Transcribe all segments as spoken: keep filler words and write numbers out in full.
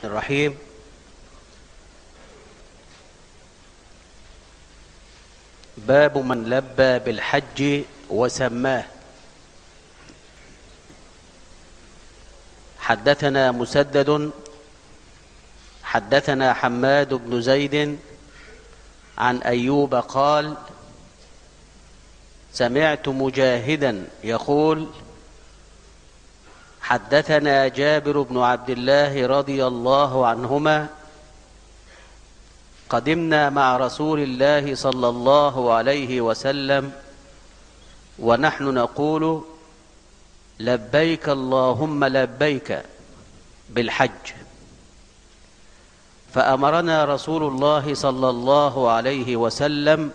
الرحيم. باب من لبى بالحج وسماه. حدثنا مسدد حدثنا حماد بن زيد عن أيوب قال: سمعت مجاهدا يقول: حدثنا جابر بن عبد الله رضي الله عنهما: قدمنا مع رسول الله صلى الله عليه وسلم ونحن نقول: لبيك اللهم لبيك بالحج، فأمرنا رسول الله صلى الله عليه وسلم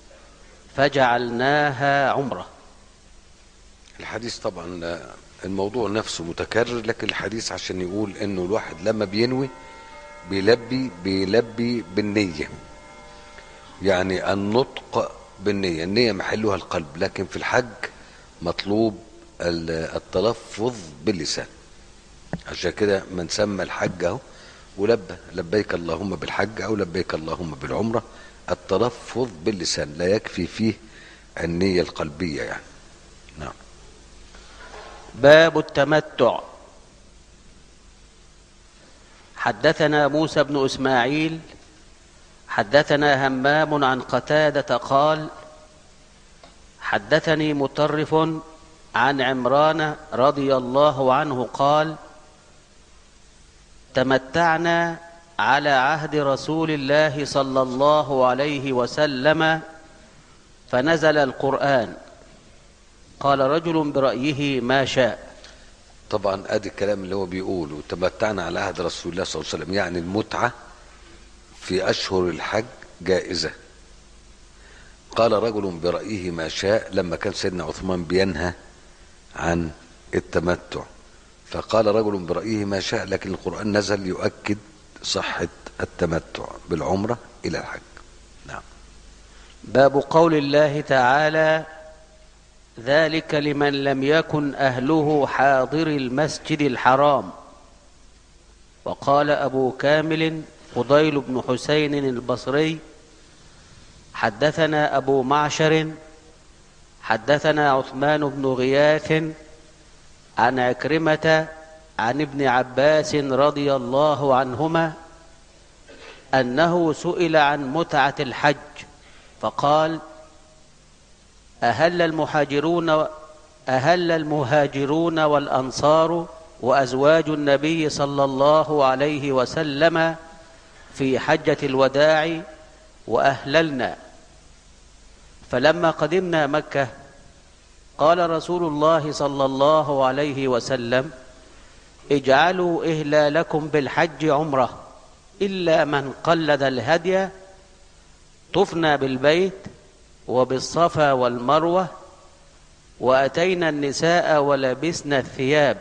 فجعلناها عمرة. الحديث طبعا الموضوع نفسه متكرر، لكن الحديث عشان يقول انه الواحد لما بينوي بيلبي بيلبي بالنية، يعني النطق بالنية. النية محلها القلب، لكن في الحج مطلوب التلفظ باللسان. عشان كده من سمى الحج اهو ولبى: لبيك اللهم بالحج او لبيك اللهم بالعمرة. التلفظ باللسان لا يكفي فيه النية القلبية يعني. نعم. باب التمتع. حدثنا موسى بن إسماعيل حدثنا همام عن قتادة قال: حدثني مطرف عن عمران رضي الله عنه قال: تمتعنا على عهد رسول الله صلى الله عليه وسلم فنزل القرآن. قال رجل برأيه ما شاء. طبعا ادي الكلام اللي هو بيقوله: تمتعنا على عهد رسول الله صلى الله عليه وسلم، يعني المتعة في أشهر الحج جائزة. قال رجل برأيه ما شاء لما كان سيدنا عثمان بينهى عن التمتع، فقال رجل برأيه ما شاء، لكن القرآن نزل يؤكد صحة التمتع بالعمرة إلى الحج. نعم. باب قول الله تعالى: ذلك لمن لم يكن أهله حاضر المسجد الحرام. وقال أبو كامل فضيل بن حسين البصري: حدثنا أبو معشر حدثنا عثمان بن غياث عن عكرمة عن ابن عباس رضي الله عنهما أنه سئل عن متعة الحج فقال: أهل المهاجرون أهل المهاجرون والأنصار وأزواج النبي صلى الله عليه وسلم في حجة الوداع وأهللنا. فلما قدمنا مكة قال رسول الله صلى الله عليه وسلم: اجعلوا إهلالكم بالحج عمرة، إلا من قلد الهدي طفنا بالبيت وبالصفا والمروة وأتينا النساء ولبسنا الثياب.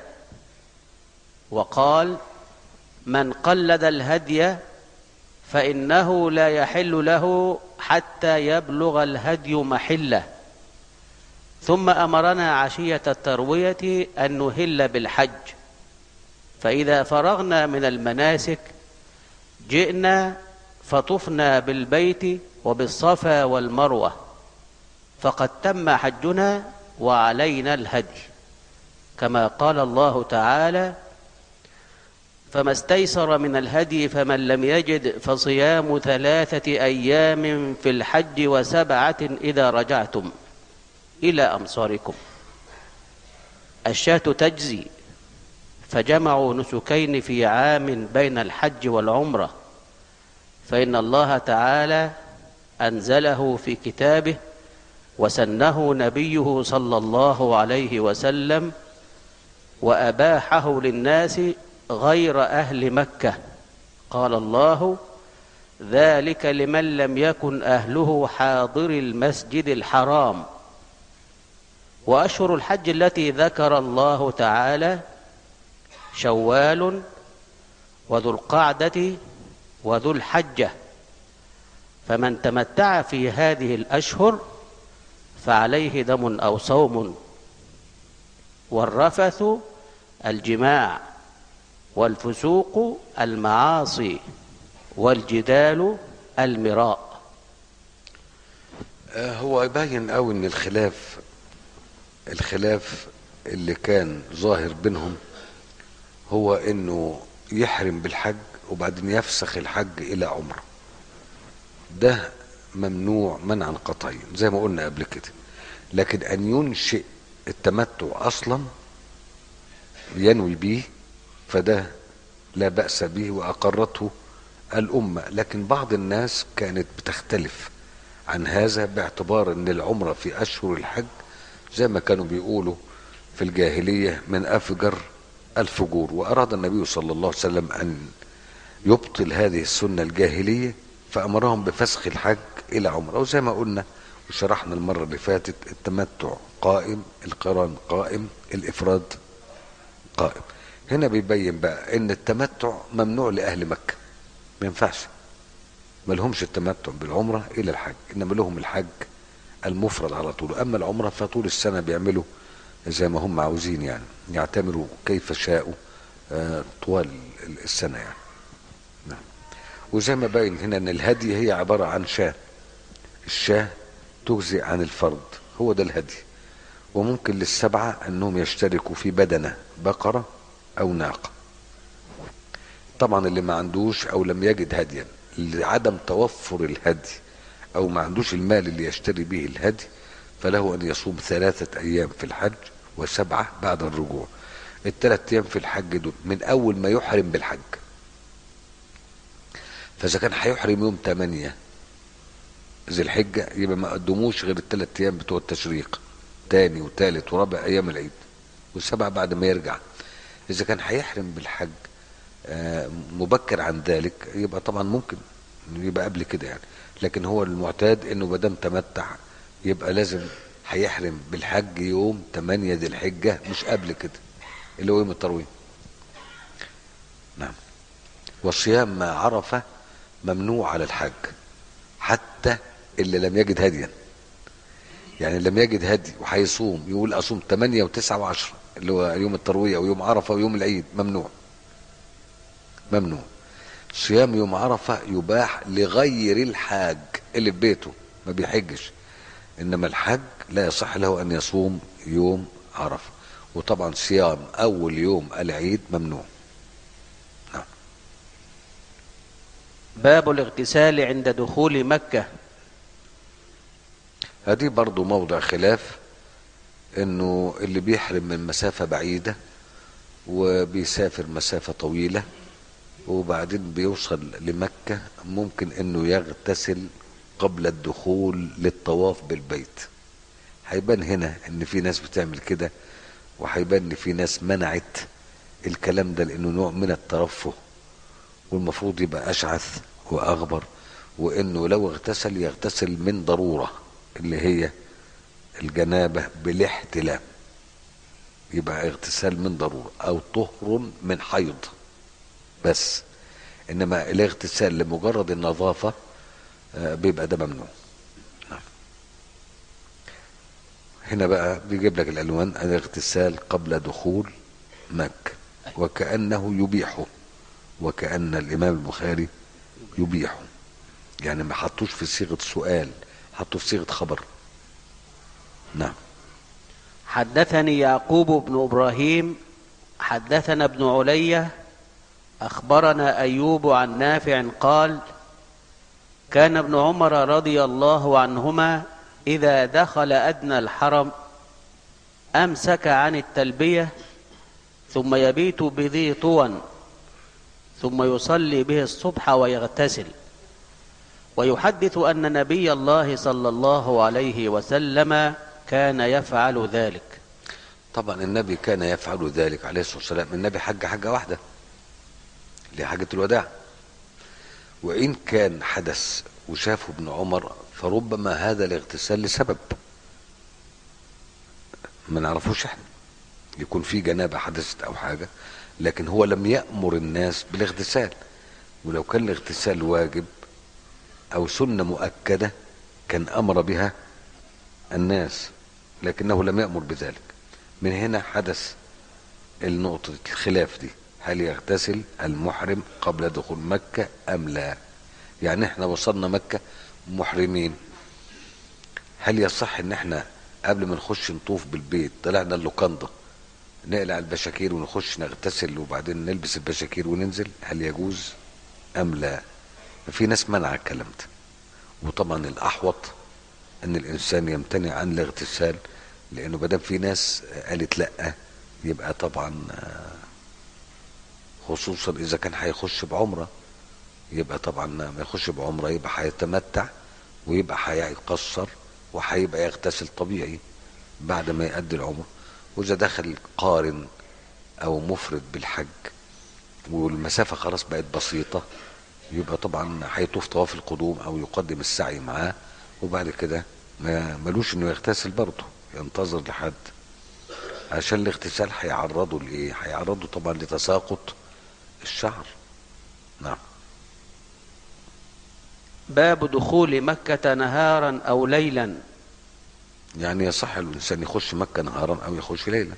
وقال: من قلد الهدي فإنه لا يحل له حتى يبلغ الهدي محله. ثم أمرنا عشية التروية أن نهل بالحج، فإذا فرغنا من المناسك جئنا فطفنا بالبيت وبالصفا والمروة، فقد تم حجنا وعلينا الهدي، كما قال الله تعالى: فما استيسر من الهدي فمن لم يجد فصيام ثلاثة أيام في الحج وسبعة إذا رجعتم إلى أمصاركم. الشاة تجزي، فجمعوا نسكين في عام بين الحج والعمرة، فإن الله تعالى أنزله في كتابه وسنه نبيه صلى الله عليه وسلم وأباحه للناس غير أهل مكة. قال الله: ذلك لمن لم يكن أهله حاضر المسجد الحرام. وأشهر الحج التي ذكر الله تعالى شوال وذو القعدة وذو الحجة، فمن تمتع في هذه الأشهر فعليه دم أو صوم. والرفث الجماع، والفسوق المعاصي، والجدال المراء. هو يبين قوي ان الخلاف الخلاف اللي كان ظاهر بينهم هو انه يحرم بالحج وبعدين يفسخ الحج الى عمره. ده ممنوع منعا قطعيا زي ما قلنا قبل كده. لكن ان ينشئ التمتع اصلا ينوي به فده لا بأس به واقرته الامة. لكن بعض الناس كانت بتختلف عن هذا باعتبار ان العمرة في اشهر الحج زي ما كانوا بيقولوا في الجاهلية من افجر الفجور، واراد النبي صلى الله عليه وسلم ان يبطل هذه السنة الجاهلية فامرهم بفسخ الحج الى عمرة. وزي ما قلنا وشرحنا المرة اللي فاتت التمتع قائم، القران قائم، الافراد قائم. هنا بيبين بقى ان التمتع ممنوع لاهل مكة، ما ينفعش، ما لهمش التمتع بالعمرة الى الحج، انما لهم الحج المفرد على طول. اما العمرة فطول السنة بيعملوا زي ما هم عاوزين، يعني يعتمروا كيف شاءوا طوال السنة يعني. نعم. وزي ما باين هنا ان الهدي هي عبارة عن شاة، الشاة تجزئ عن الفرد، هو ده الهدي. وممكن للسبعة انهم يشتركوا في بدنة بقرة او ناقة. طبعا اللي ما عندوش او لم يجد هديا لعدم توفر الهدي او ما عندوش المال اللي يشتري به الهدي فله ان يصوم ثلاثة ايام في الحج وسبعة بعد الرجوع. الثلاث ايام في الحج دول من اول ما يحرم بالحج، فاذا كان هيحرم يوم ثمانية ذي الحجة يبقى ما قدموش غير الثلاث ايام بتوع التشريق، تاني وثالث ورابع ايام العيد، والسبعة بعد ما يرجع. اذا كان هيحرم بالحج مبكر عن ذلك يبقى طبعا ممكن يبقى قبل كده يعني. لكن هو المعتاد انه ما دام تمتع يبقى لازم هيحرم بالحج يوم ثمانية ذي الحجة مش قبل كده اللي هو يوم التروية. نعم. والصيام ما عرفة ممنوع على الحج حتى اللي لم يجد هديا، يعني لم يجد هدي وهيصوم يقول اصوم ثمانية وتسعة وعشرة اللي هو يوم التروية ويوم عرفة ويوم العيد، ممنوع ممنوع. صيام يوم عرفة يباح لغير الحاج اللي في بيته ما بيحجش، انما الحج لا يصح له ان يصوم يوم عرفة. وطبعا صيام اول يوم العيد ممنوع. نعم. باب الاغتسال عند دخول مكة. هذه برضو موضع خلاف، انه اللي بيحرم من مسافة بعيدة وبيسافر مسافة طويلة وبعدين بيوصل لمكة ممكن انه يغتسل قبل الدخول للطواف بالبيت. هيبان هنا ان في ناس بتعمل كده، وهيبان ان في ناس منعت الكلام ده لانه نوع من الترفه، والمفروض يبقى اشعث واغبر، وانه لو اغتسل يغتسل من ضرورة اللي هي الجنابة بالاحتلام، يبقى اغتسال من ضرورة او طهر من حيض بس. انما الاغتسال لمجرد النظافة بيبقى ده ممنوع. هنا بقى بيجيب لك الالوان، الاغتسال قبل دخول مكة وكأنه يبيحه، وكأن الامام البخاري يبيحه، يعني ما حطوش في صيغة سؤال، حطوا في صيغة خبر. نعم. حدثني يعقوب بن إبراهيم حدثنا ابن علية أخبرنا أيوب عن نافع قال: كان ابن عمر رضي الله عنهما إذا دخل أدنى الحرم أمسك عن التلبية ثم يبيت بذي طوى ثم يصلي به الصبح ويغتسل، ويحدث أن نبي الله صلى الله عليه وسلم كان يفعل ذلك. طبعا النبي كان يفعل ذلك عليه الصلاة والسلام. النبي حج حجة واحدة اللي حجة الوداع، وإن كان حدث وشافه ابن عمر فربما هذا الاغتسال لسبب ما نعرفوش احنا، يكون في جنابة حدثت أو حاجة، لكن هو لم يأمر الناس بالاغتسال. ولو كان الاغتسال واجب أو سنة مؤكدة كان أمر بها الناس، لكنه لم يأمر بذلك. من هنا حدث النقطة الخلاف دي، هل يغتسل المحرم قبل دخول مكة أم لا؟ يعني احنا وصلنا مكة محرمين، هل يصح ان احنا قبل ما نخش نطوف بالبيت طلعنا اللوكاندا نقلع البشاكير ونخش نغتسل وبعدين نلبس البشاكير وننزل؟ هل يجوز أم لا؟ في ناس منع الكلام ده، وطبعا الأحوط ان الانسان يمتنع عن الاغتسال، لانه بدل في ناس قالت لا يبقى طبعا خصوصا اذا كان هيخش بعمره، يبقى طبعا ما يخش بعمره يبقى هيتمتع ويبقى هيقصر وهيبقى يغتسل طبيعي بعد ما يؤدي العمره. واذا دخل قارن او مفرد بالحج والمسافه خلاص بقت بسيطه يبقى طبعا هيطوف طواف القدوم او يقدم السعي معاه، وبعد كده ما ملوش انه يغتسل برضه، ينتظر لحد، عشان الاغتسال هيعرضه لايه؟ هيعرضه طبعا لتساقط الشعر. نعم. باب دخول مكة نهارا أو ليلا. يعني يصح الانسان يخش مكة نهارا او يخش ليلا.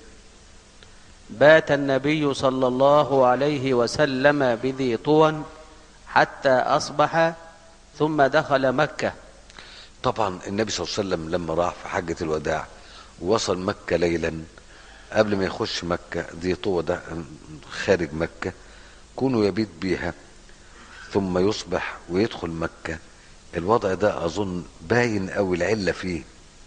بات النبي صلى الله عليه وسلم بذي طوى حتى أصبح ثم دخل مكة. طبعا النبي صلى الله عليه وسلم لما راح في حجة الوداع ووصل مكة ليلا قبل ما يخش مكة، ذي طوى ده خارج مكة، كونه يبيت بيها ثم يصبح ويدخل مكة. الوضع ده اظن باين قوي العلة فيه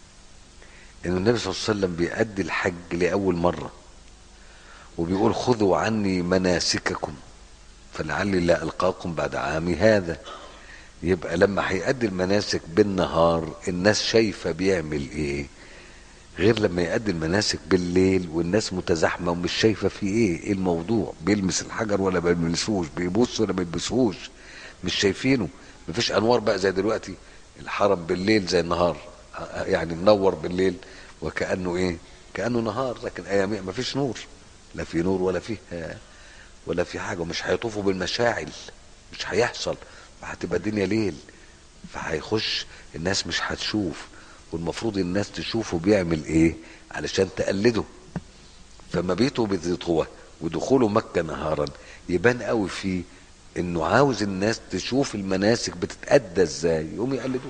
ان النبي صلى الله عليه وسلم بيأدي الحج لأول مرة وبيقول خذوا عني مناسككم فلعلي لا ألقاكم بعد عامي هذا. يبقى لما هيأدي المناسك بالنهار الناس شايفة بيعمل ايه، غير لما يأدي المناسك بالليل والناس متزاحمة ومش شايفة في ايه، ايه الموضوع، بيلمس الحجر ولا ما بيلمسوش، بيبص ولا ما بيبصوش، مش شايفينه. مفيش انوار بقى زي دلوقتي، الحرم بالليل زي النهار، يعني منور بالليل وكأنه ايه، كأنه نهار، لكن ايام مفيش نور، لا في نور ولا فيه ولا في حاجة، ومش هيطوفوا بالمشاعل، مش هيحصل، هتبقى الدنيا ليل، فهيخش الناس مش هتشوف، والمفروض الناس تشوفه بيعمل ايه علشان تقلده. فما بيته بذي طوى ودخوله مكة نهارا يبان قوي فيه انه عاوز الناس تشوف المناسك بتتأدى ازاي يقوم يقلدوه.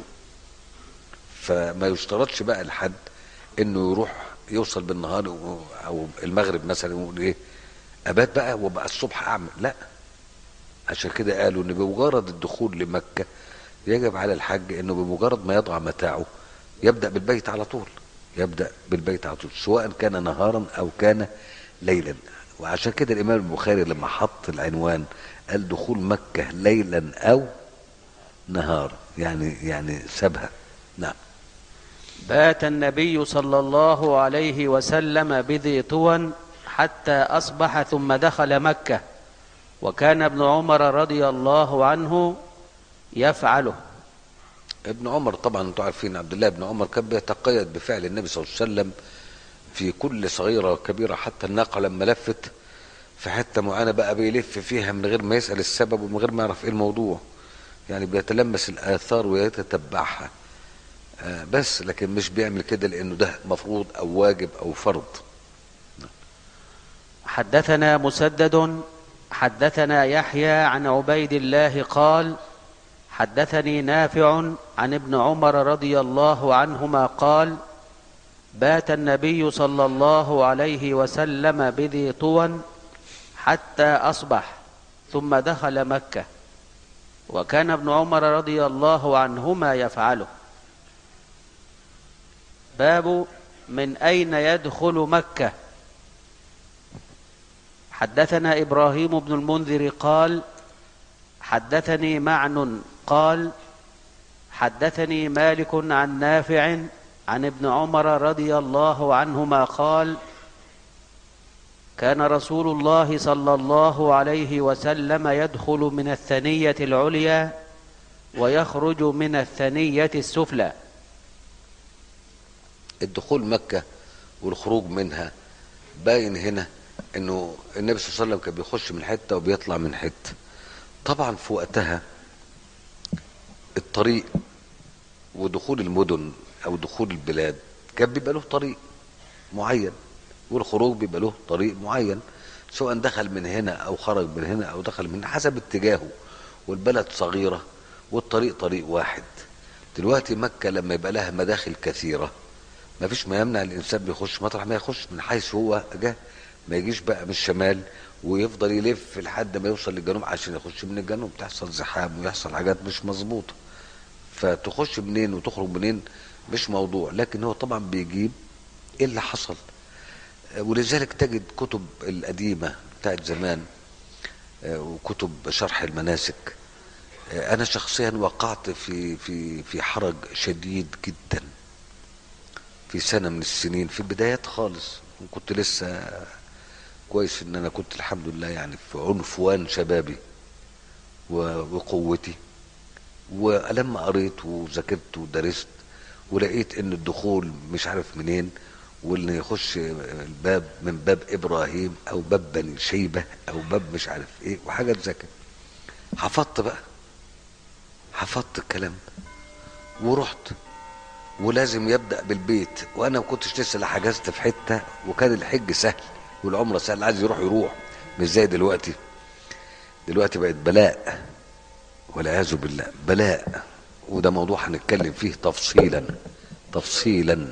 فما يشترطش بقى لحد انه يروح يوصل بالنهار او المغرب مثلا يقول ايه ابات بقى وبقى الصبح اعمل، لا. عشان كده قالوا ان بمجرد الدخول لمكة يجب على الحج انه بمجرد ما يضع متاعه يبدأ بالبيت على طول، يبدأ بالبيت على طول سواء كان نهارا او كان ليلا. وعشان كده الامام البخاري لما حط العنوان قال دخول مكة ليلا او نهار، يعني يعني سابها. نعم. بات النبي صلى الله عليه وسلم بذي طوى حتى أصبح ثم دخل مكة، وكان ابن عمر رضي الله عنه يفعله. ابن عمر طبعا انتوا عارفين عبد الله بن عمر كان بيتقيد بفعل النبي صلى الله عليه وسلم في كل صغيرة وكبيرة، حتى الناقة لما لفت في حتة معينة بقى بيلف فيها من غير ما يسأل السبب ومن غير ما يعرف ايه الموضوع، يعني بيتلمس الآثار ويتتبعها آه بس، لكن مش بيعمل كده لأنه ده مفروض أو واجب أو فرض. حدثنا مسدد حدثنا يحيى عن عبيد الله قال حدثني نافع عن ابن عمر رضي الله عنهما قال بات النبي صلى الله عليه وسلم بذي طوى حتى أصبح ثم دخل مكة، وكان ابن عمر رضي الله عنهما يفعله. باب من أين يدخل مكة. حدثنا إبراهيم بن المنذر قال حدثني معن قال حدثني مالك عن نافع عن ابن عمر رضي الله عنهما قال كان رسول الله صلى الله عليه وسلم يدخل من الثنية العليا ويخرج من الثنية السفلى. الدخول مكة والخروج منها باين هنا انه النبي صلى الله عليه وسلم كان بيخش من حتة وبيطلع من حتة. طبعا في وقتها الطريق ودخول المدن او دخول البلاد كان بيبقى له طريق معين والخروج بيبقى له طريق معين، سواء دخل من هنا او خرج من هنا او دخل من هنا حسب اتجاهه، والبلد صغيرة والطريق طريق واحد. دلوقتي مكة لما يبقى لها مداخل كثيرة ما فيش ما يمنع الانسان بيخش مطرح ما يخش من حيث هو جه، ما يجيش بقى من الشمال ويفضل يلف لحد ما يوصل للجنوب عشان يخش من الجنوب، تحصل زحام ويحصل حاجات مش مظبوطة. فتخش منين وتخرج منين مش موضوع، لكن هو طبعا بيجيب ايه اللي حصل. ولذلك تجد كتب القديمة بتاعت زمان وكتب شرح المناسك. انا شخصيا وقعت في في في حرج شديد جدا في سنة من السنين في البدايات خالص، كنت لسه كويس ان انا كنت الحمد لله يعني في عنفوان شبابي وقوتي. ولما قريت وذاكرت ودرست ولقيت ان الدخول مش عارف منين، واللي يخش الباب من باب ابراهيم او باب بني شيبة او باب مش عارف ايه وحاجات زي كده، حفظت بقى حفظت الكلام ورحت. ولازم يبدأ بالبيت، وانا ما كنتش لسه لا حجزت في حتة، وكان الحج سهل والعمرة سهل، عايز يروح يروح، مش زي دلوقتي. دلوقتي بقت بلاء والعياذ بالله بلاء، وده موضوع هنتكلم فيه تفصيلا تفصيلا،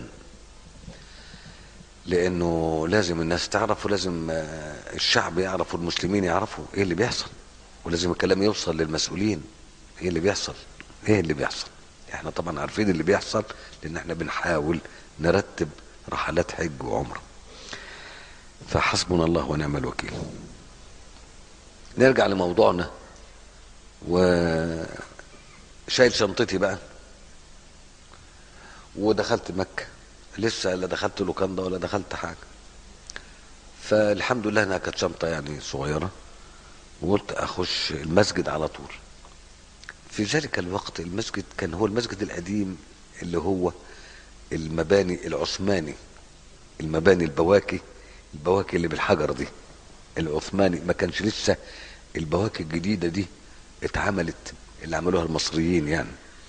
لانه لازم الناس تعرف، ولازم الشعب يعرف والمسلمين يعرفوا ايه اللي بيحصل، ولازم الكلام يوصل للمسؤولين ايه اللي بيحصل ايه اللي بيحصل. احنا طبعا عارفين اللي بيحصل لان احنا بنحاول نرتب رحلات حج وعمره، فحسبنا الله ونعم الوكيل. نرجع لموضوعنا، وشايل شنطتي بقى ودخلت مكة، لسه لا دخلت لوكاندا ولا دخلت حاجة. فالحمد لله انها كانت شنطة يعني صغيرة، وقلت اخش المسجد على طول. في ذلك الوقت المسجد كان هو المسجد القديم اللي هو المباني العثماني، المباني البواكي البواكي اللي بالحجر دي العثماني، ما كانش لسه البواكي الجديدة دي اتعملت اللي عملوها المصريين يعني.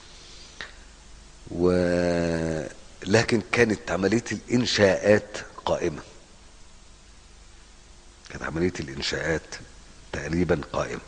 ولكن كانت عملية الإنشاءات قائمة، كانت عملية الإنشاءات تقريبا قائمة.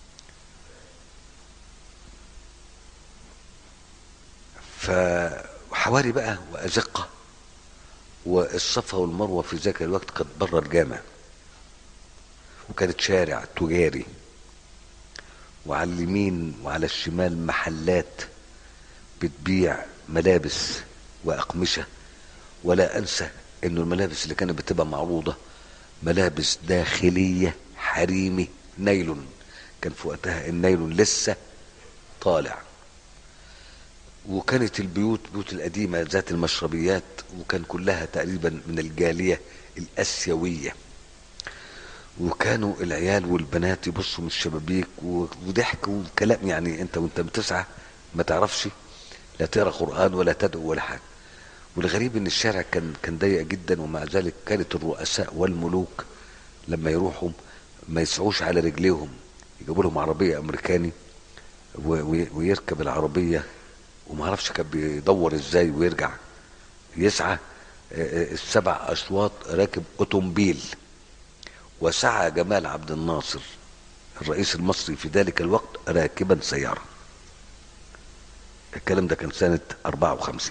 فحواري بقى وأزقة، والصفا والمروة في ذاك الوقت كانت بره الجامع، وكانت شارع تجاري، وعلى اليمين وعلى الشمال محلات بتبيع ملابس وأقمشة. ولا أنسى إنه الملابس اللي كانت بتبقى معروضة ملابس داخلية حريمي نايلون، كان في وقتها النايلون لسه طالع. وكانت البيوت بيوت القديمة ذات المشربيات، وكان كلها تقريبا من الجالية الآسيوية. وكانوا العيال والبنات يبصوا من الشبابيك وضحك وكلام، يعني انت وانت بتسعى ما تعرفش لا تقرا قرآن ولا تدعو ولا حاجة. والغريب ان الشارع كان كان ضيق جدا، ومع ذلك كانت الرؤساء والملوك لما يروحوا ما يسعوش على رجليهم، يجيبوا لهم عربية امريكاني ويركب العربية، وما اعرفش كان بيدور ازاي ويرجع يسعى السبع اشواط راكب اوتومبيل. وسعى جمال عبد الناصر الرئيس المصري في ذلك الوقت راكبا سيارة. الكلام ده كان سنة أربعة وخمسين.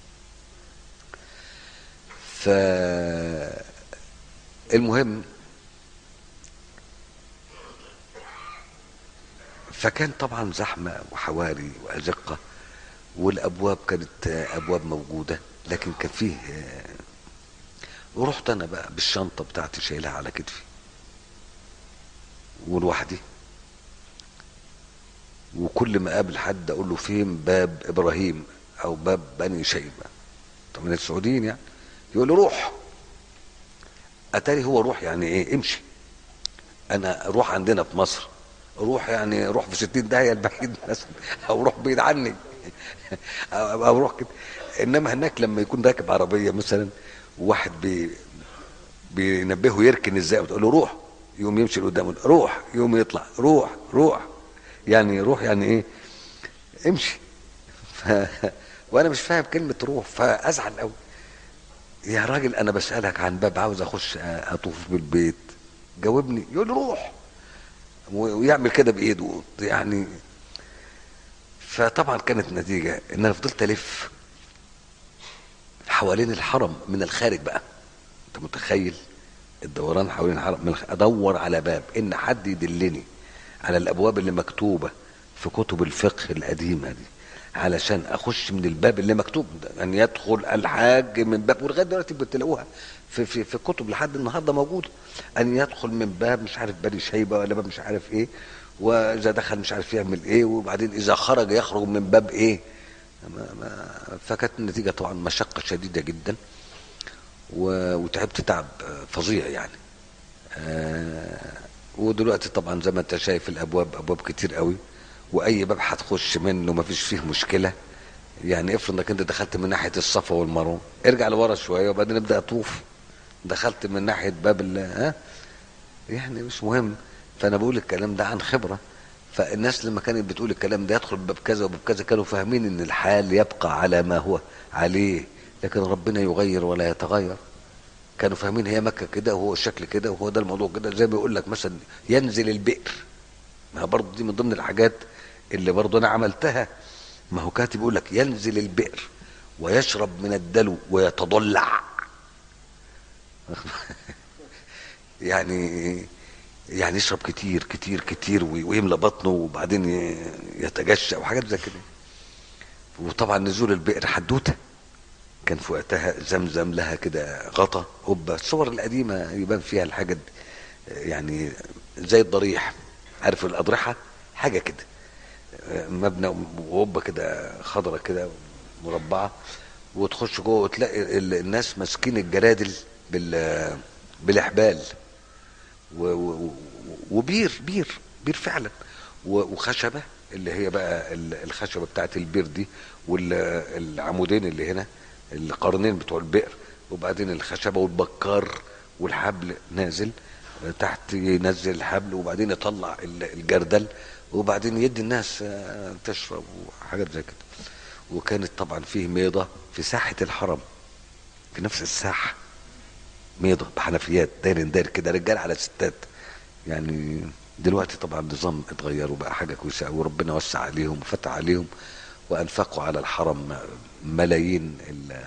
فالمهم فكان طبعا زحمة وحواري وأزقة، والأبواب كانت أبواب موجودة، لكن كان فيه. ورحت أنا بقى بالشنطة بتاعتي شايلها على كتفي ولوحدي، وكل ما قابل حد أقول له فين باب إبراهيم أو باب بني شيبة، طب من السعوديين يعني، يقول له روح. أتاري هو روح يعني إيه؟ امشي. أنا روح عندنا في مصر روح يعني روح في ستين داهية البعيد مثلا، أو روح بعيد عني أو روح كده. إنما هناك لما يكون راكب عربية مثلا وواحد بي بينبهه يركن ازاي، بتقول له روح يقوم يمشي لقدام، روح يقوم يطلع، روح روح يعني روح يعني ايه؟ امشي. ف... وانا مش فاهم كلمة روح، فازعل قوي. يا راجل انا بسألك عن باب عاوز اخش اطوف بالبيت، جاوبني، يقول لي روح، ويعمل كده بايده يعني. فطبعا كانت نتيجه ان انا فضلت الف حوالين الحرم من الخارج بقى. انت متخيل الدوران حوالين الحرم؟ من الخ... ادور على باب، ان حد يدلني على الابواب اللي مكتوبه في كتب الفقه القديمه دي، علشان اخش من الباب اللي مكتوب ده، ان يدخل الحاج من باب. ولغايه دلوقتي بتلاقوها في في في كتب لحد النهارده موجوده، ان يدخل من باب مش عارف بني شيبه ولا باب مش عارف ايه، واذا دخل مش عارف يعمل ايه، وبعدين اذا خرج يخرج من باب ايه. ما ما فكانت النتيجه طبعا مشقه شديده جدا، وتعبت تعب فظيع يعني. آه ودلوقتي طبعا زي ما انت شايف الابواب ابواب كتير قوي، واي باب هتخش منه ما فيش فيه مشكله. يعني افرض انك انت دخلت من ناحيه الصفا والمروه، ارجع لورا شويه وبعدين ابدا اطوف. دخلت من ناحيه باب ال ها يعني مش مهم. فانا بقول الكلام ده عن خبره. فالناس لما كانت بتقول الكلام ده يدخل باب كذا وباب كذا، كانوا فاهمين ان الحال يبقى على ما هو عليه، لكن ربنا يغير ولا يتغير. كانوا فاهمين هي مكه كده وهو الشكل كده وهو ده الموضوع كده. زي ما يقول لك مثلا ينزل البئر، ما برضه دي من ضمن الحاجات اللي برضه انا عملتها. ما هو كاتب يقول لك ينزل البئر ويشرب من الدلو ويتضلع يعني يعني يشرب كتير كتير كتير ويملى بطنه وبعدين يتجشأ وحاجات زي كده. وطبعا نزول البئر حدوته. كان في وقتها زمزم لها كده غطا قبه. الصور القديمه يبان فيها الحاجه دي يعني زي الضريح، عارف الاضرحه، حاجه كده مبنى وقبه كده خضره كده مربعه، وتخش جوه وتلاقي الناس ماسكين الجرادل بال بالاحبال، وبير بير بير فعلا، وخشبه اللي هي بقى الخشبه بتاعت البير دي، والعمودين اللي هنا القرنين بتوع البئر، وبعدين الخشبه والبكار والحبل نازل تحت، ينزل الحبل وبعدين يطلع الجردل وبعدين يدي الناس تشرب وحاجات زي كده. وكانت طبعا فيه ميضه في ساحه الحرم، في نفس الساحه ميضه بحنفيات داير داير كده، رجال على ستات يعني. دلوقتي طبعا النظام اتغير وبقى حاجه كويسه، وربنا وسع عليهم وفتح عليهم وانفقوا على الحرم ملايين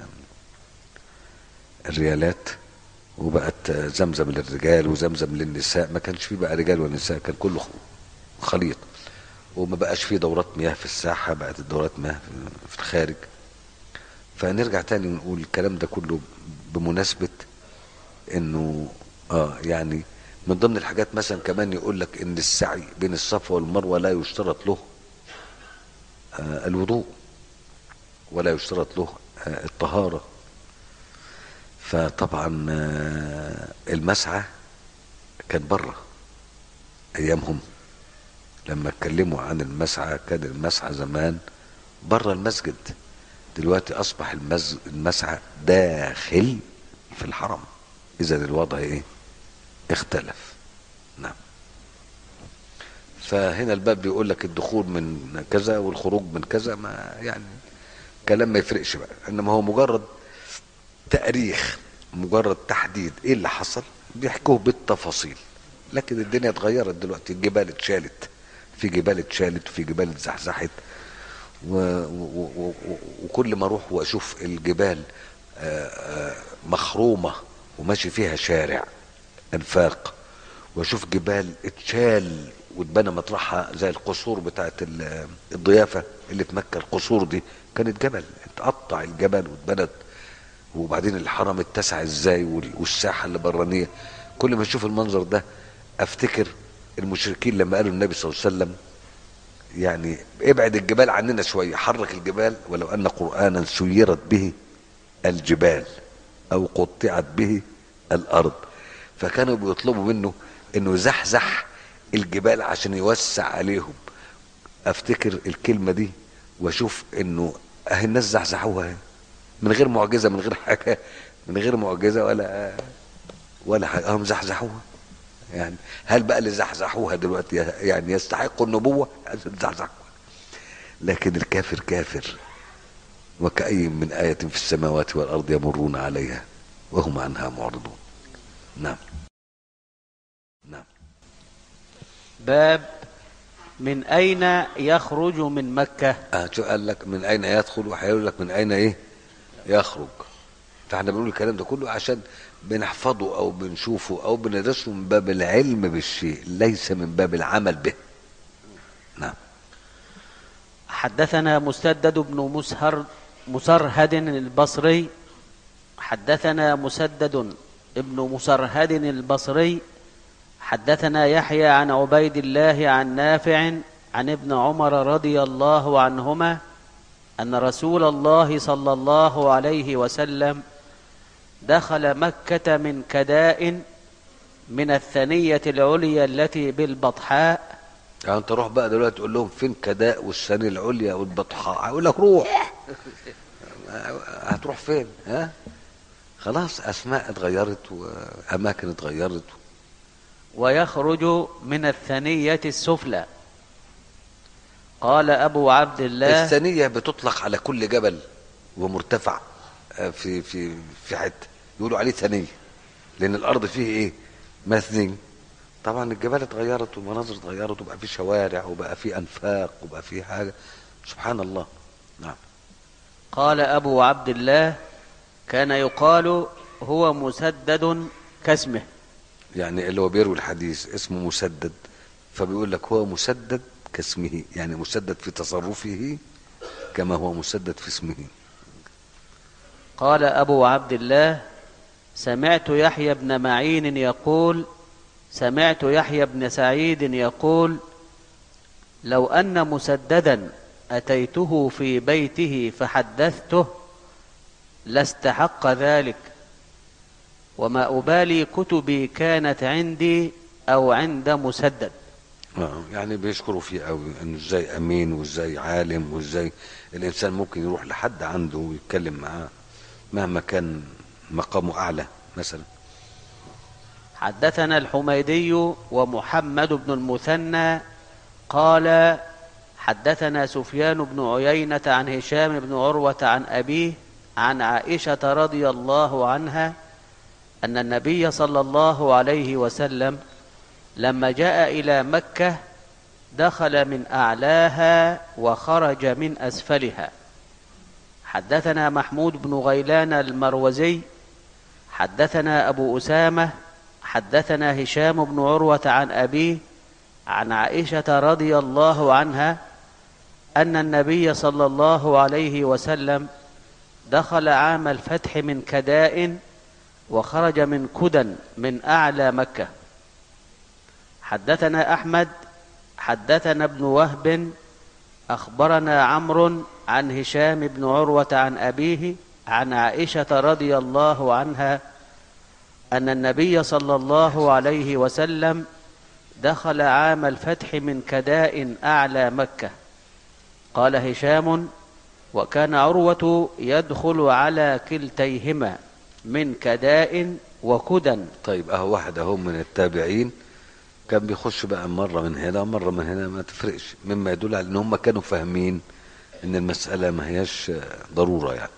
الريالات، وبقت زمزم للرجال وزمزم للنساء. ما كانش فيه بقى رجال ونساء، كان كله خليط. وما بقاش فيه دورات مياه في الساحه، بقت الدورات مياه في الخارج. فنرجع تاني ونقول الكلام ده كله بمناسبه انه اه يعني من ضمن الحاجات مثلا كمان يقول لك ان السعي بين الصفا والمروه لا يشترط له آه الوضوء، ولا يشترط له آه الطهاره. فطبعا آه المسعى كان بره ايامهم. لما اتكلموا عن المسعى كان المسعى زمان بره المسجد. دلوقتي اصبح المسعى داخل في الحرم. اذا الوضع ايه؟ اختلف. نعم. فهنا الباب بيقول لك الدخول من كذا والخروج من كذا، ما يعني كلام ما يفرقش بقى، انما هو مجرد تاريخ، مجرد تحديد ايه اللي حصل بيحكوه بالتفاصيل. لكن الدنيا اتغيرت دلوقتي، الجبال اتشالت، في جبال اتشالت وفي جبال اتزحزحت، و... و... و... وكل ما اروح واشوف الجبال مخرومه وماشي فيها شارع انفاق، واشوف جبال اتشال واتبنى مطرحها زي القصور بتاعت الضيافه اللي في مكه. القصور دي كانت جبل، اتقطع الجبل واتبنت، وبعدين الحرم اتسع ازاي، والساحه اللي برانيه. كل ما اشوف المنظر ده افتكر المشركين لما قالوا النبي صلى الله عليه وسلم يعني ابعد الجبال عننا شويه، حرك الجبال، ولو ان قرانا سيرت به الجبال او قطعت به الارض. فكانوا بيطلبوا منه انه يزحزح الجبال عشان يوسع عليهم. افتكر الكلمه دي واشوف انه اهي الناس زحزحوها من غير معجزه، من غير حاجه، من غير معجزه ولا ولا حاجه، هم زحزحوها. يعني هل بقى اللي زحزحوها دلوقتي يعني يستحقوا النبوه؟ زحزحوها. لكن الكافر كافر. وكأي من آية في السماوات والأرض يمرون عليها وهم عنها معرضون. نعم. باب من أين يخرج من مكة. اه شو قال لك من اين يدخل، وهيقول لك من اين ايه يخرج. فاحنا بنقول الكلام ده كله عشان بنحفظه او بنشوفه او بندرسه من باب العلم بالشيء، ليس من باب العمل به. نعم. حدثنا مسدد بن مسهر مسرهد البصري حدثنا مسدد ابن مسرهد البصري حدثنا يحيى عن عبيد الله عن نافع عن ابن عمر رضي الله عنهما أن رسول الله صلى الله عليه وسلم دخل مكة من كداء من الثنية العليا التي بالبطحاء. يعني انت روح بقى دلوقتي تقول لهم فين كداء والثانية العليا والبطحاء، هيقول لك روح. هتروح فين؟ ها خلاص، اسماء اتغيرت واماكن اتغيرت. ويخرج من الثنية السفلى. قال أبو عبد الله الثنية بتطلق على كل جبل ومرتفع في في في حته يقولوا عليه ثنية، لأن الأرض فيه إيه؟ مثني. طبعا الجبال اتغيرت والمناظر اتغيرت وبقى في شوارع وبقى في أنفاق وبقى في حاجة، سبحان الله. نعم. قال أبو عبد الله كان يقال هو مسدد كاسمه، يعني اللي هو بيروي الحديث اسمه مسدد، فبيقول لك هو مسدد كاسمه، يعني مسدد في تصرفه كما هو مسدد في اسمه. قال أبو عبد الله سمعت يحيى بن معين يقول سمعت يحيى بن سعيد يقول لو أن مسددا أتيته في بيته فحدثته لاستحق ذلك، وما أبالي كتبي كانت عندي أو عند مسدد. آه يعني بيشكروا فيه قوي انه ازاي امين وازاي عالم وازاي الانسان ممكن يروح لحد عنده ويتكلم معاه مهما كان مقامه اعلى مثلا. حدثنا الحميدي ومحمد بن المثنى قال حدثنا سفيان بن عيينة عن هشام بن عروة عن أبيه عن عائشة رضي الله عنها أن النبي صلى الله عليه وسلم لما جاء إلى مكة دخل من أعلاها وخرج من أسفلها. حدثنا محمود بن غيلان المروزي حدثنا أبو أسامة حدثنا هشام بن عروة عن أبيه عن عائشة رضي الله عنها أن النبي صلى الله عليه وسلم دخل عام الفتح من كداء وخرج من كدن من أعلى مكة. حدثنا أحمد حدثنا ابن وهب أخبرنا عمرو عن هشام بن عروة عن أبيه عن عائشة رضي الله عنها أن النبي صلى الله عليه وسلم دخل عام الفتح من كداء أعلى مكة. قال هشام وكان عروة يدخل على كلتيهما من كداء وكدن. طيب اهو واحد اهو من التابعين كان بيخش بقى مرة من هنا ومرة من هنا، ما تفرقش، مما يدل على ان هم كانوا فاهمين ان المسألة ما هياش ضرورة يعني.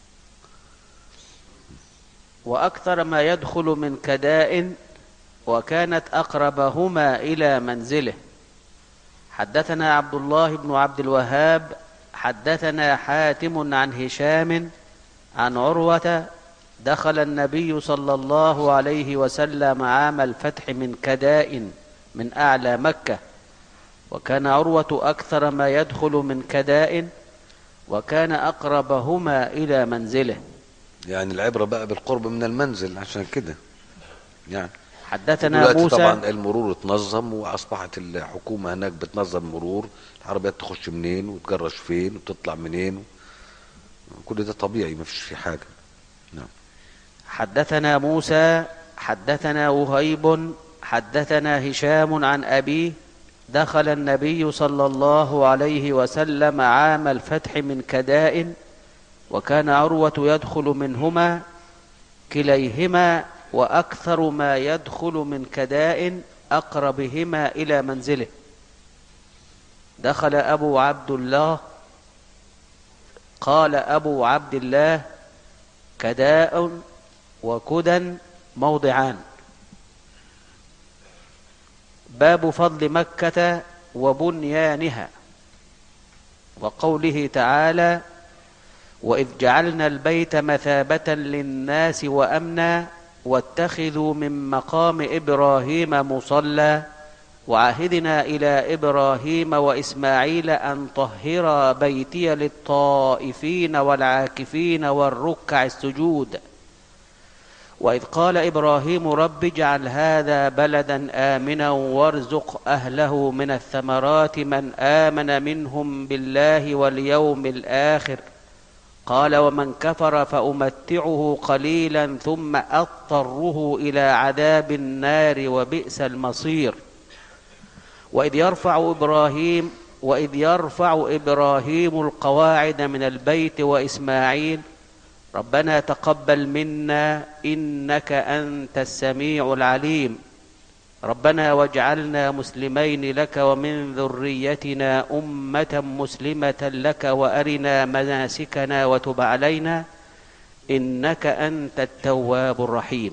وأكثر ما يدخل من كداء وكانت أقربهما إلى منزله. حدثنا عبد الله بن عبد الوهاب حدثنا حاتم عن هشام عن عروة دخل النبي صلى الله عليه وسلم عام الفتح من كداء من أعلى مكة، وكان عروة أكثر ما يدخل من كداء وكان أقربهما إلى منزله. يعني العبرة بقى بالقرب من المنزل عشان كده يعني. حدثنا موسى طبعا المرور اتنظم واصبحت الحكومة هناك بتنظم مرور، العربيات تخش منين وتجرش فين وتطلع منين، كل ده طبيعي ما فيش فيه حاجة. نعم. حدثنا موسى حدثنا وهيب حدثنا هشام عن أبيه دخل النبي صلى الله عليه وسلم عام الفتح من كداء وكان عروة يدخل منهما كليهما وأكثر ما يدخل من كداء أقربهما إلى منزله. دخل أبو عبد الله قال أبو عبد الله كداء وكدن موضعان. باب فضل مكة وبنيانها، وقوله تعالى: وإذ جعلنا البيت مثابة للناس وأمنا واتخذوا من مقام إبراهيم مصلى وعهدنا إلى إبراهيم وإسماعيل أن طهرا بيتي للطائفين والعاكفين والركع السجود. وإذ قال إبراهيم رب اجعل هذا بلدا آمنا وارزق أهله من الثمرات من آمن منهم بالله واليوم الآخر قال ومن كفر فأمتعه قليلا ثم أضطره إلى عذاب النار وبئس المصير. وإذ يرفع إبراهيم وإذ يرفع إبراهيم القواعد من البيت وإسماعيل ربنا تقبل منا إنك أنت السميع العليم ربنا واجعلنا مسلمين لك ومن ذريتنا أمة مسلمة لك وأرنا مناسكنا وتب علينا إنك أنت التواب الرحيم.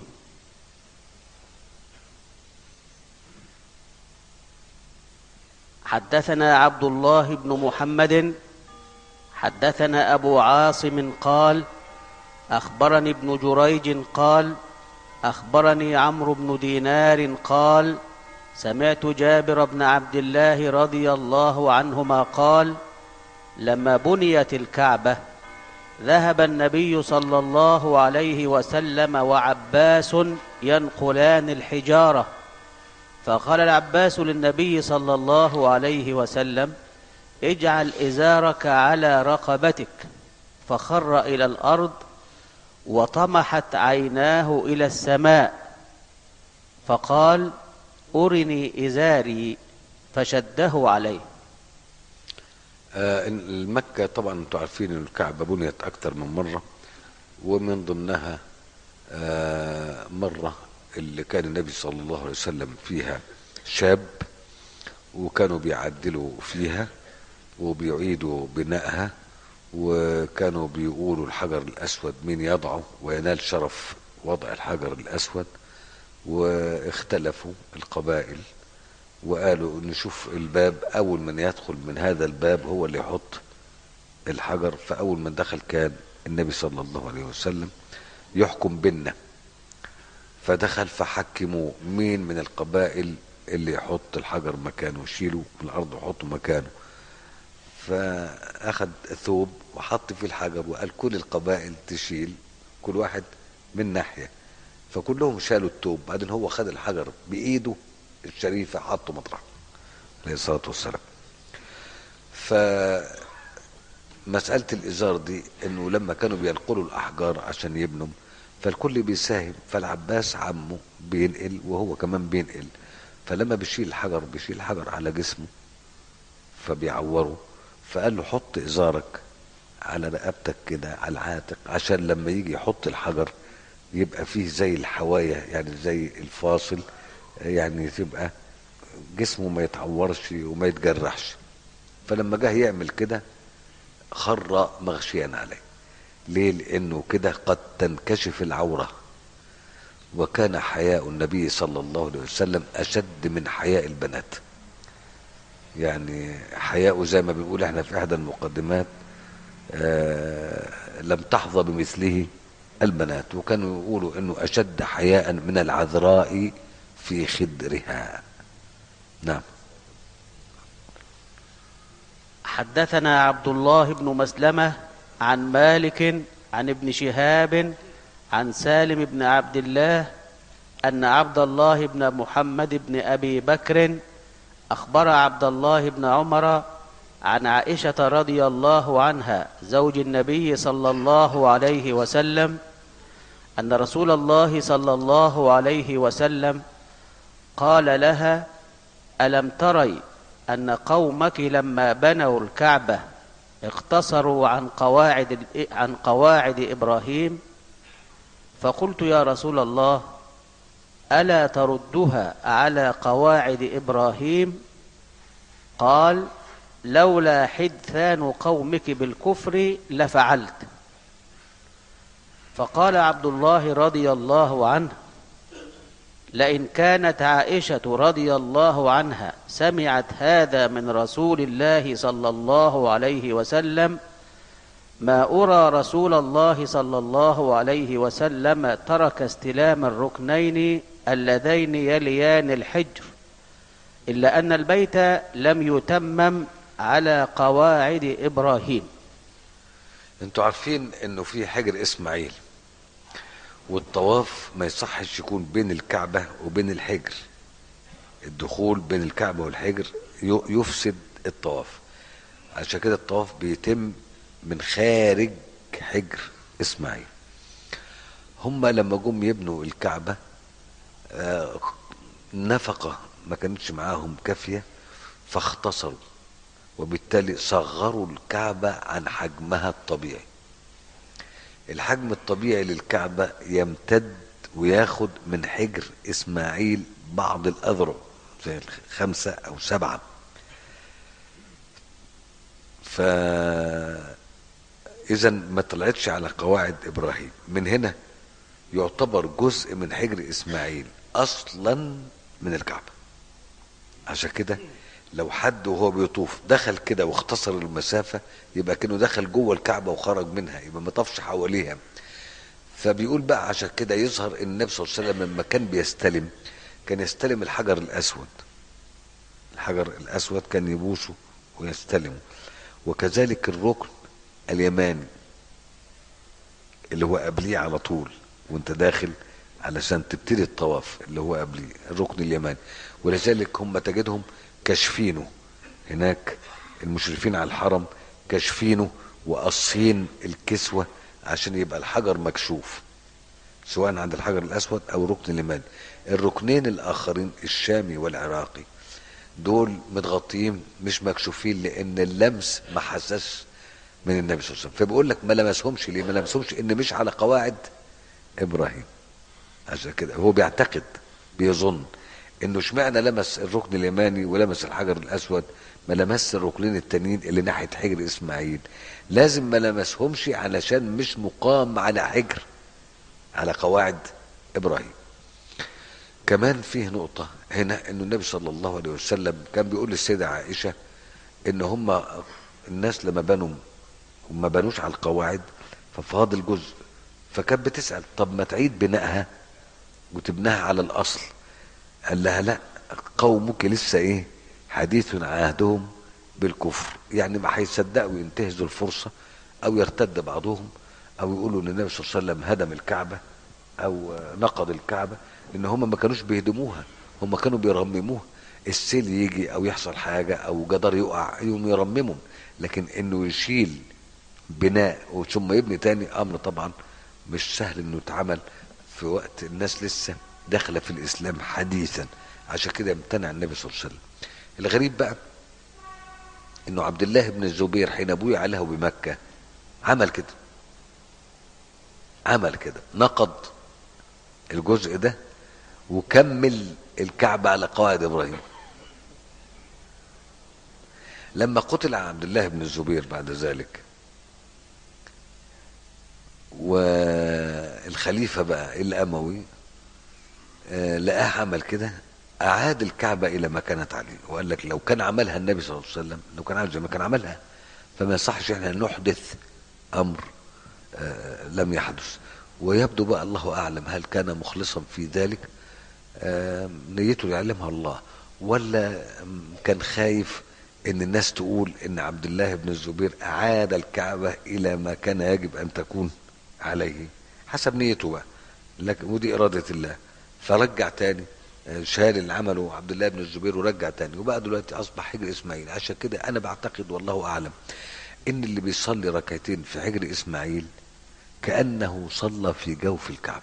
حدثنا عبد الله بن محمد حدثنا أبو عاصم قال أخبرني ابن جريج قال أخبرني عمرو بن دينار قال سمعت جابر بن عبد الله رضي الله عنهما قال لما بنيت الكعبة ذهب النبي صلى الله عليه وسلم وعباس ينقلان الحجارة، فقال العباس للنبي صلى الله عليه وسلم اجعل إزارك على رقبتك، فخر إلى الأرض وطمحت عيناه إلى السماء فقال أرني إزاري فشده عليه. آه المكة طبعا انتم عارفين ان الكعبة بنيت اكتر من مرة، ومن ضمنها آه مرة اللي كان النبي صلى الله عليه وسلم فيها شاب، وكانوا بيعدلوا فيها وبيعيدوا بنائها، وكانوا بيقولوا الحجر الأسود مين يضعه وينال شرف وضع الحجر الأسود، واختلفوا القبائل وقالوا نشوف الباب أول من يدخل من هذا الباب هو اللي يحط الحجر. فأول من دخل كان النبي صلى الله عليه وسلم يحكم بيننا، فدخل فحكموا مين من القبائل اللي يحط الحجر مكانه، يشيله من الأرض ويحطه مكانه. فأخذ ثوب وحط فيه الحجر وقال كل القبائل تشيل كل واحد من ناحية، فكلهم شالوا الثوب. بعدين هو خد الحجر بإيده الشريفة حطه مطرحه عليه الصلاة والسلام. فمسألة الإزار دي إنه لما كانوا بينقلوا الأحجار عشان يبنوا فالكل بيساهم، فالعباس عمه بينقل وهو كمان بينقل، فلما بيشيل الحجر بيشيل الحجر على جسمه فبيعوره، فقال له حط إزارك على رقبتك كده على العاتق عشان لما يجي يحط الحجر يبقى فيه زي الحواية، يعني زي الفاصل، يعني تبقى جسمه ما يتعورش وما يتجرحش. فلما جه يعمل كده خر مغشيا عليه. ليه؟ لأنه كده قد تنكشف العورة، وكان حياء النبي صلى الله عليه وسلم أشد من حياء البنات. يعني حياء زي ما بنقول احنا في احدى المقدمات آه لم تحظى بمثله البنات، وكانوا يقولوا انه اشد حياء من العذراء في خدرها. نعم. حدثنا عبد الله بن مسلمة عن مالك عن ابن شهاب عن سالم بن عبد الله أن عبد الله بن محمد بن أبي بكر أخبر عبد الله بن عمر عن عائشة رضي الله عنها زوج النبي صلى الله عليه وسلم أن رسول الله صلى الله عليه وسلم قال لها ألم تري أن قومك لما بنوا الكعبة اقتصروا عن قواعد عن قواعد إبراهيم؟ فقلت يا رسول الله ألا تردها على قواعد إبراهيم؟ قال لولا حدثان قومك بالكفر لفعلت. فقال عبد الله رضي الله عنه لئن كانت عائشة رضي الله عنها سمعت هذا من رسول الله صلى الله عليه وسلم ما أرى رسول الله صلى الله عليه وسلم ترك استلام الركنين اللذين يليان الحجر، إلا أن البيت لم يتمم على قواعد إبراهيم. انتوا عارفين انه في حجر اسماعيل، والطواف ما يصحش يكون بين الكعبة وبين الحجر. الدخول بين الكعبة والحجر يفسد الطواف، عشان كده الطواف بيتم من خارج حجر اسماعيل. هم لما جم يبنوا الكعبة آه نفقة ما كانتش معاهم كافية، فاختصروا، وبالتالي صغروا الكعبة عن حجمها الطبيعي. الحجم الطبيعي للكعبة يمتد وياخد من حجر اسماعيل بعض الأذرع زي خمسة أو سبعة. فإذا ما طلعتش على قواعد إبراهيم، من هنا يعتبر جزء من حجر إسماعيل أصلا من الكعبة. عشان كده لو حد وهو بيطوف دخل كده واختصر المسافة، يبقى كأنه دخل جوه الكعبة وخرج منها، يبقى ما طافش حواليها. فبيقول بقى عشان كده يظهر ان النبي صلى الله عليه وسلم لما كان بيستلم كان يستلم الحجر الأسود. الحجر الأسود كان يبوسه ويستلمه، وكذلك الركن اليماني اللي هو قبليه على طول وانت داخل علشان تبتدي الطواف، اللي هو قبليه الركن اليماني. ولذلك هم تجدهم كشفينه هناك، المشرفين على الحرم كشفينه وقصين الكسوة عشان يبقى الحجر مكشوف، سواء عند الحجر الأسود أو الركن اليماني. الركنين الآخرين الشامي والعراقي دول متغطيين مش مكشوفين، لأن اللمس ما حسس من النبي صلى الله عليه وسلم. فبيقول لك ما لمسهمش ليه؟ ما لمسهمش إن مش على قواعد إبراهيم. عشان كده هو بيعتقد بيظن انه اشمعنى لمس الركن اليماني ولمس الحجر الاسود، ما لمس الركنين التانيين اللي ناحيه حجر اسماعيل. لازم ما لمسهمش علشان مش مقام على حجر على قواعد ابراهيم. كمان فيه نقطه هنا، انه النبي صلى الله عليه وسلم كان بيقول للسيده عائشه ان هم الناس لما بنوا وما بنوش على القواعد ففاضل جزء، فكانت بتسال طب ما تعيد بنائها وتبناها على الاصل. قال لها لا، قومك لسه ايه حديث عهدهم بالكفر، يعني ما هيصدقوا ينتهزوا الفرصه او يرتد بعضهم او يقولوا ان النبي صلى الله عليه وسلم هدم الكعبه او نقض الكعبه، لان هم ما كانوش بيهدموها، هم كانوا بيرمموها. السيل يجي او يحصل حاجه او جدار يقع يوم يرممهم، لكن انه يشيل بناء ثم يبني تاني امر طبعا مش سهل انه يتعمل في وقت الناس لسه داخله في الاسلام حديثا. عشان كده امتنع النبي صلى الله عليه وسلم. الغريب بقى انه عبد الله بن الزبير حين بويع له بمكه عمل كده، عمل كده نقض الجزء ده وكمل الكعبه على قواعد ابراهيم. لما قتل عبد الله بن الزبير بعد ذلك والخليفه بقى الاموي آه لقاه عمل كده، اعاد الكعبه الى ما كانت عليه، وقال لك لو كان عملها النبي صلى الله عليه وسلم، لو كان عمل زي ما كان عملها، فما يصحش احنا نحدث امر آه لم يحدث. ويبدو بقى الله اعلم هل كان مخلصا في ذلك، آه نيته يعلمها الله، ولا كان خايف ان الناس تقول ان عبد الله بن الزبير اعاد الكعبه الى ما كان يجب ان تكون عليه. حسب نيته بقى، لكن ودي اراده الله. فرجع تاني، شال اللي عمله عبد الله بن الزبير ورجع تاني، وبقى دلوقتي اصبح حجر اسماعيل. عشان كده انا بعتقد والله اعلم ان اللي بيصلي ركعتين في حجر اسماعيل كانه صلى في جوف الكعبه.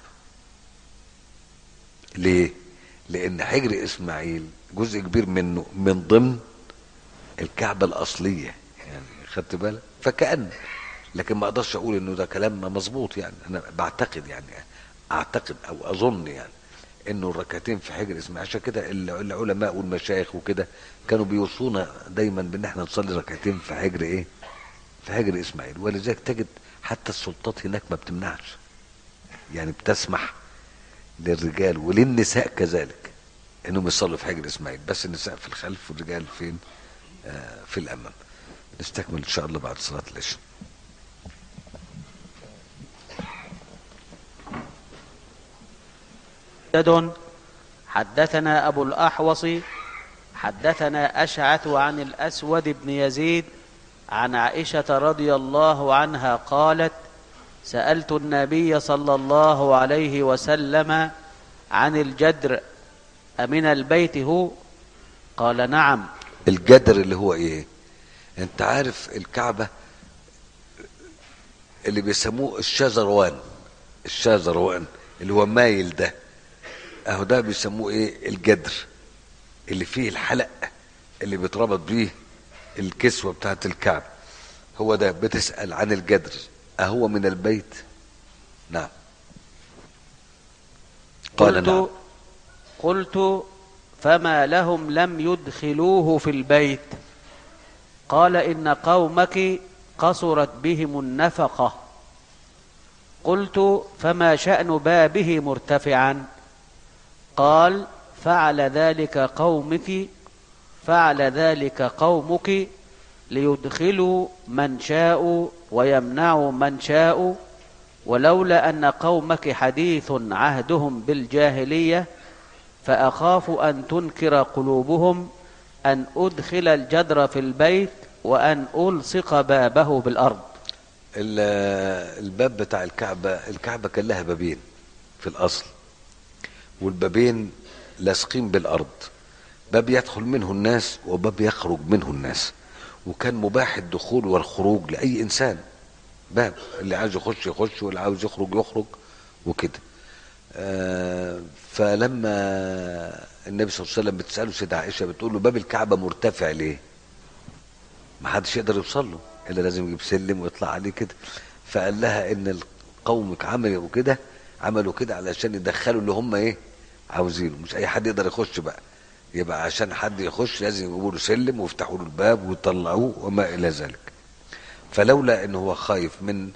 ليه؟ لان حجر اسماعيل جزء كبير منه من ضمن الكعبه الاصليه، يعني خدت بالك؟ فكأن، لكن ما اقدرش اقول انه ده كلام مظبوط، يعني انا بعتقد، يعني اعتقد او اظن يعني انه الركعتين في حجر اسماعيل. عشان كده العلماء والمشايخ وكده كانوا بيوصونا دايما بان احنا نصلي ركعتين في حجر ايه؟ في حجر اسماعيل. ولذلك تجد حتى السلطات هناك ما بتمنعش، يعني بتسمح للرجال وللنساء كذلك انهم يصلوا في حجر اسماعيل، بس النساء في الخلف والرجال فين؟ آه في الامام. نستكمل ان شاء الله بعد صلاة العشاء. حدثنا أبو الأحوص حدثنا أشعث عن الأسود بن يزيد عن عائشة رضي الله عنها قالت: سألت النبي صلى الله عليه وسلم عن الجدر أمن البيت هو؟ قال: نعم. الجدر اللي هو ايه؟ انت عارف الكعبة اللي بيسموه الشاذروان، الشاذروان اللي هو مايل ده، اهو ده بيسموه ايه؟ الجدر، اللي فيه الحلق اللي بيتربط بيه الكسوة بتاعت الكعب، هو ده. بتسأل عن الجدر أهو من البيت؟ نعم. قال قلت نعم. قلت فما لهم لم يدخلوه في البيت؟ قال: إن قومك قصرت بهم النفقة. قلت: فما شأن بابه مرتفعا؟ قال: فعل ذلك قومك فعل ذلك قومك ليدخلوا من شاءوا ويمنعوا من شاءوا، ولولا أن قومك حديث عهدهم بالجاهلية فأخاف أن تنكر قلوبهم أن أدخل الجدر في البيت وأن ألصق بابه بالأرض. الباب بتاع الكعبة، الكعبة كان لها بابين في الأصل، والبابين لاصقين بالأرض، باب يدخل منه الناس وباب يخرج منه الناس، وكان مباح الدخول والخروج لأي إنسان، باب اللي عايز يخش يخش واللي عاوز يخرج يخرج وكده. آه فلما النبي صلى الله عليه وسلم بتسأله سيدة عائشة بتقول له: باب الكعبة مرتفع ليه؟ ما حدش يقدر يوصل له إلا لازم يجيب سلم ويطلع عليه كده. فقال لها إن قومك عملوا كده عملوا كده علشان يدخلوا اللي هم إيه عاوزينه، مش أي حد يقدر يخش بقى، يبقى عشان حد يخش لازم يجيبوا له سلم ويفتحوا له الباب ويطلعوه وما إلى ذلك. فلولا إنه هو خايف من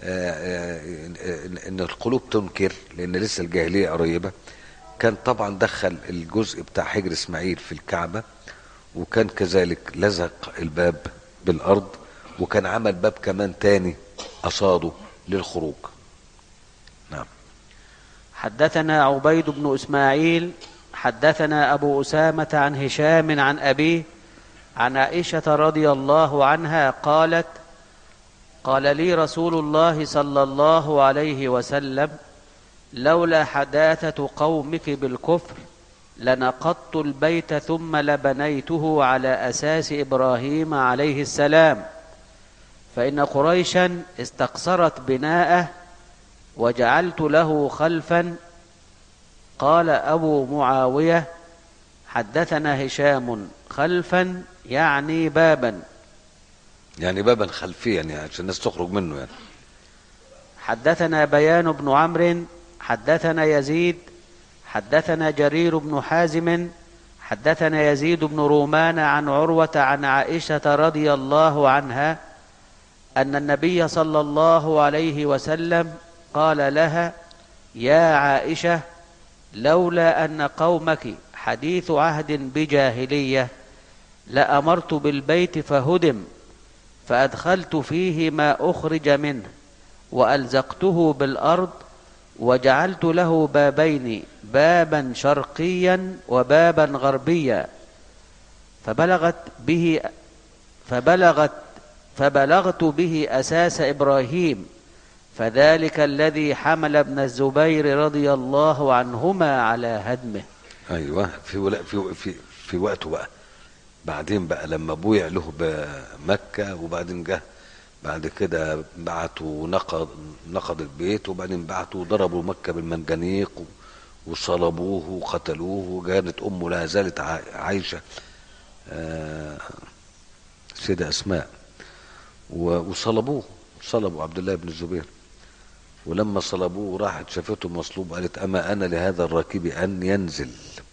إن القلوب تنكر، لأن لسه الجاهلية قريبة، كان طبعا دخل الجزء بتاع حجر إسماعيل في الكعبة، وكان كذلك لزق الباب بالأرض، وكان عمل باب كمان تاني أصاده للخروج. نعم. حدثنا عبيد بن إسماعيل حدثنا أبو أسامة عن هشام عن أبيه عن عائشة رضي الله عنها قالت: قال لي رسول الله صلى الله عليه وسلم: لولا حداثة قومك بالكفر لنقضت البيت ثم لبنيته على أساس إبراهيم عليه السلام، فإن قريشا استقصرت بناءه وجعلت له خلفا. قال أبو معاوية: حدثنا هشام خلفا يعني بابا، يعني بابا خلفيا يعني عشان الناس تخرج منه يعني. حدثنا بيان بن عمرو حدثنا يزيد حدثنا جرير بن حازم حدثنا يزيد بن رومان عن عروة عن عائشة رضي الله عنها أن النبي صلى الله عليه وسلم قال لها: يا عائشة، لولا أن قومك حديث عهد بجاهلية لأمرت بالبيت فهدم، فأدخلت فيه ما أخرج منه وألزقته بالأرض وجعلت له بابين، بابا شرقيا وبابا غربيا، فبلغت به فبلغت فبلغت به أساس إبراهيم، فذلك الذي حمل ابن الزبير رضي الله عنهما على هدمه. ايوه في ولا في في في وقته بقى، بعدين بقى لما بويع له بمكة، وبعدين جه بعد كده بعتوا نقض نقض البيت، وبعدين بعتوا ضربوا مكة بالمنجنيق وصلبوه وقتلوه، وكانت امه لا زالت عايشة آه سيدة اسماء، وصلبوه صلبوا عبد الله بن الزبير، ولما صلبوه راحت شافته مصلوب قالت: اما انا لهذا الراكب ان ينزل.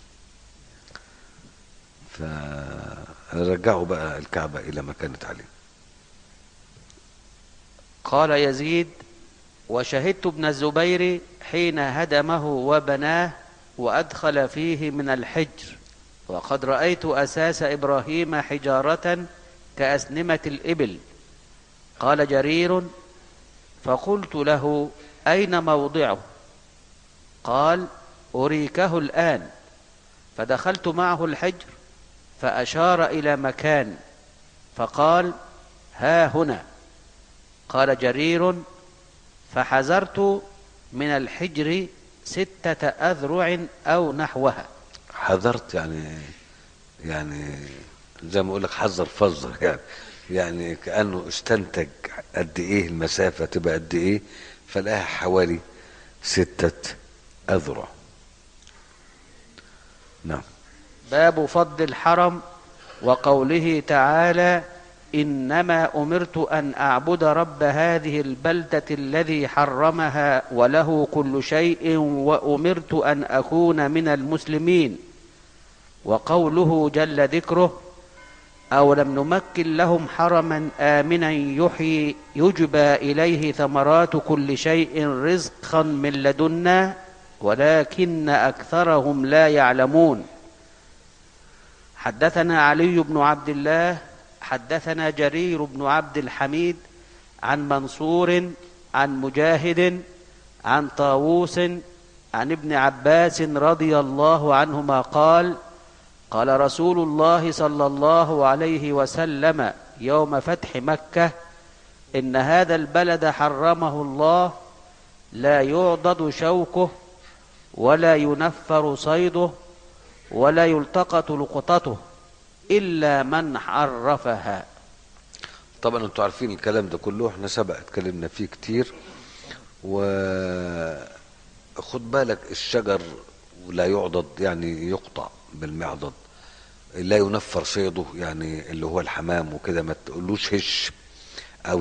فرجعوا بقى الكعبة الى ما كانت عليه. قال يزيد: وشهدت ابن الزبير حين هدمه وبناه وأدخل فيه من الحجر، وقد رأيت أساس إبراهيم حجارة كأسنمة الإبل. قال جرير: فقلت له: أين موضعه؟ قال: أريكه الآن. فدخلت معه الحجر فأشار إلى مكان فقال: ها هنا. قال جرير: فحذرت من الحجر ستة أذرع أو نحوها. حذرت يعني يعني زي ما اقول لك حذر فذر، يعني يعني كأنه استنتج قد ايه المسافة تبقى قد ايه، فلقاها حوالي ستة أذرع. نعم. باب فضل الحرم وقوله تعالى: إنما أمرت أن أعبد رب هذه البلدة الذي حرمها وله كل شيء وأمرت أن أكون من المسلمين. وقوله جل ذكره: أولم نمكن لهم حرما آمنا يحيي يجبى إليه ثمرات كل شيء رزقا من لدنا ولكن أكثرهم لا يعلمون. حدثنا علي بن عبد الله حدثنا جرير بن عبد الحميد عن منصور عن مجاهد عن طاووس عن ابن عباس رضي الله عنهما قال: قال رسول الله صلى الله عليه وسلم يوم فتح مكة: إن هذا البلد حرمه الله، لا يعضد شوكه ولا ينفر صيده ولا يلتقط لقطته إلا من عرفها. طبعا انتوا عارفين الكلام ده كله، احنا سبق اتكلمنا فيه كتير. وخد بالك الشجر لا يعضد يعني يقطع بالمعضد، لا ينفر صيده يعني اللي هو الحمام وكده، ما تقولوش هش او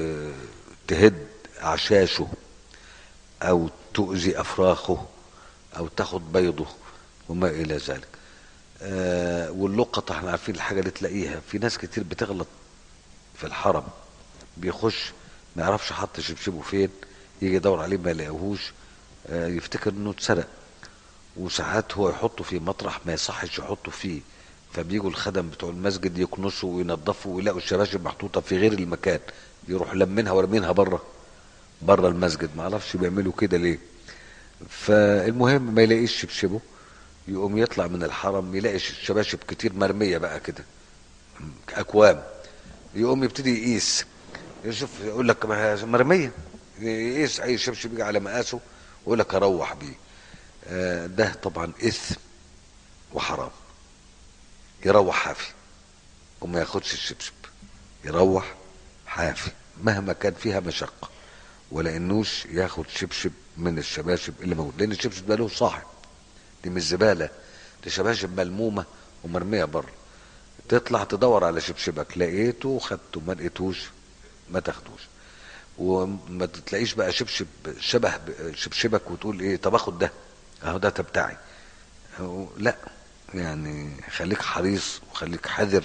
تهد اعشاشه او تؤذي افراخه او تاخد بيضه وما الى ذلك. آه واللقطة احنا عارفين الحاجة اللي تلاقيها في ناس كتير بتغلط في الحرم، بيخش ما يعرفش حط شبشبه فين، يجي يدور عليه ما يلاقيهوش، آه يفتكر انه اتسرق، وساعات هو يحطه في مطرح ما يصحش يحطه فيه، فبيجوا الخدم بتوع المسجد يكنسوا وينظفوا ويلاقوا الشباشب محطوطة في غير المكان، يروح لمنها ورمينها بره بره المسجد، ما اعرفش بيعملوا كده ليه. فالمهم ما يلاقيش شبشبه، يقوم يطلع من الحرم يلاقي الشباشب كتير مرمية بقى كده أكوام، يقوم يبتدي يقيس، يشوف يقول لك مرمية، يقيس أي شبشب يجي على مقاسه ويقول لك أروح بيه. آه ده طبعا إثم وحرام. يروح حافي وما ياخدش الشبشب، يروح حافي مهما كان فيها مشقة، ولا إنوش ياخد شبشب من الشباشب اللي موجود، لأن الشبشب ده له صاحب، دي مش زبالة، دي شباشب ملمومة ومرمية بره. تطلع تدور على شبشبك، لقيته خدته، ما لقيتوش ما تاخدوش. وما تلاقيش بقى شبشب شبه شبشبك وتقول ايه طب اخد ده اهو ده بتاعي، لا يعني خليك حريص وخليك حذر،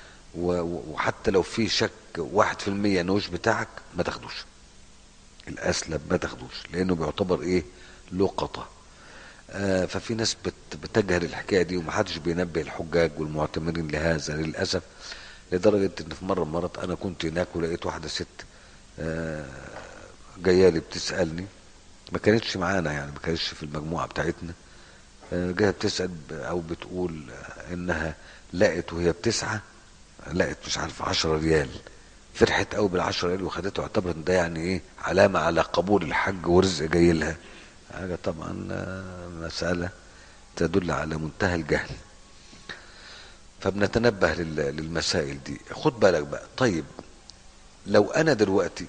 وحتى لو في شك واحد في المية انوش بتاعك ما تاخدوش، الاسلم ما تاخدوش، لانه بيعتبر ايه لقطة. آه ففي ناس بتجهل الحكايه دي، ومحدش بينبه الحجاج والمعتمرين لهذا للاسف، لدرجه ان في مره مرات انا كنت هناك ولقيت واحده ست آه جايه لي بتسالني، ما كانتش معانا يعني ما كانتش في المجموعه بتاعتنا، آه جايه بتسال او بتقول انها لقت وهي بتسعى لقت مش عارف عشرة ريال، فرحت قوي بالعشرة ريال وخدته، اعتبرت ان ده يعني ايه علامه على قبول الحج ورزق جاي لها. حاجة طبعا مسألة تدل على منتهى الجهل. فبنتنبه للمسائل دي. خد بالك بقى، طيب لو انا دلوقتي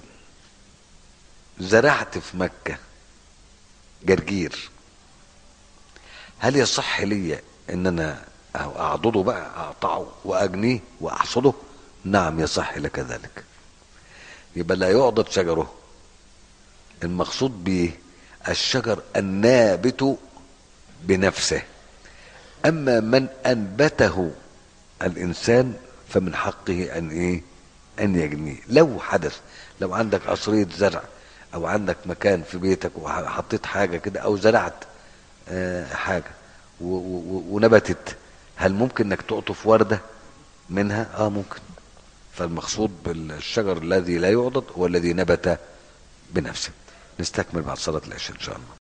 زرعت في مكة جرجير، هل يصح لي ان انا اعضده بقى اقطعه واجنيه واحصده؟ نعم يصح لك ذلك. يبقى لا يعضد شجره، المقصود به الشجر النابت بنفسه، اما من انبته الانسان فمن حقه ان ايه ان يجنيه. لو حدث، لو عندك قصرية زرع او عندك مكان في بيتك وحطيت حاجة كده او زرعت آه حاجة و- و- ونبتت، هل ممكن انك تقطف وردة منها؟ اه ممكن. فالمقصود بالشجر الذي لا يعضد هو الذي نبت بنفسه. نستكمل بعد صلاة العشاء ان شاء الله.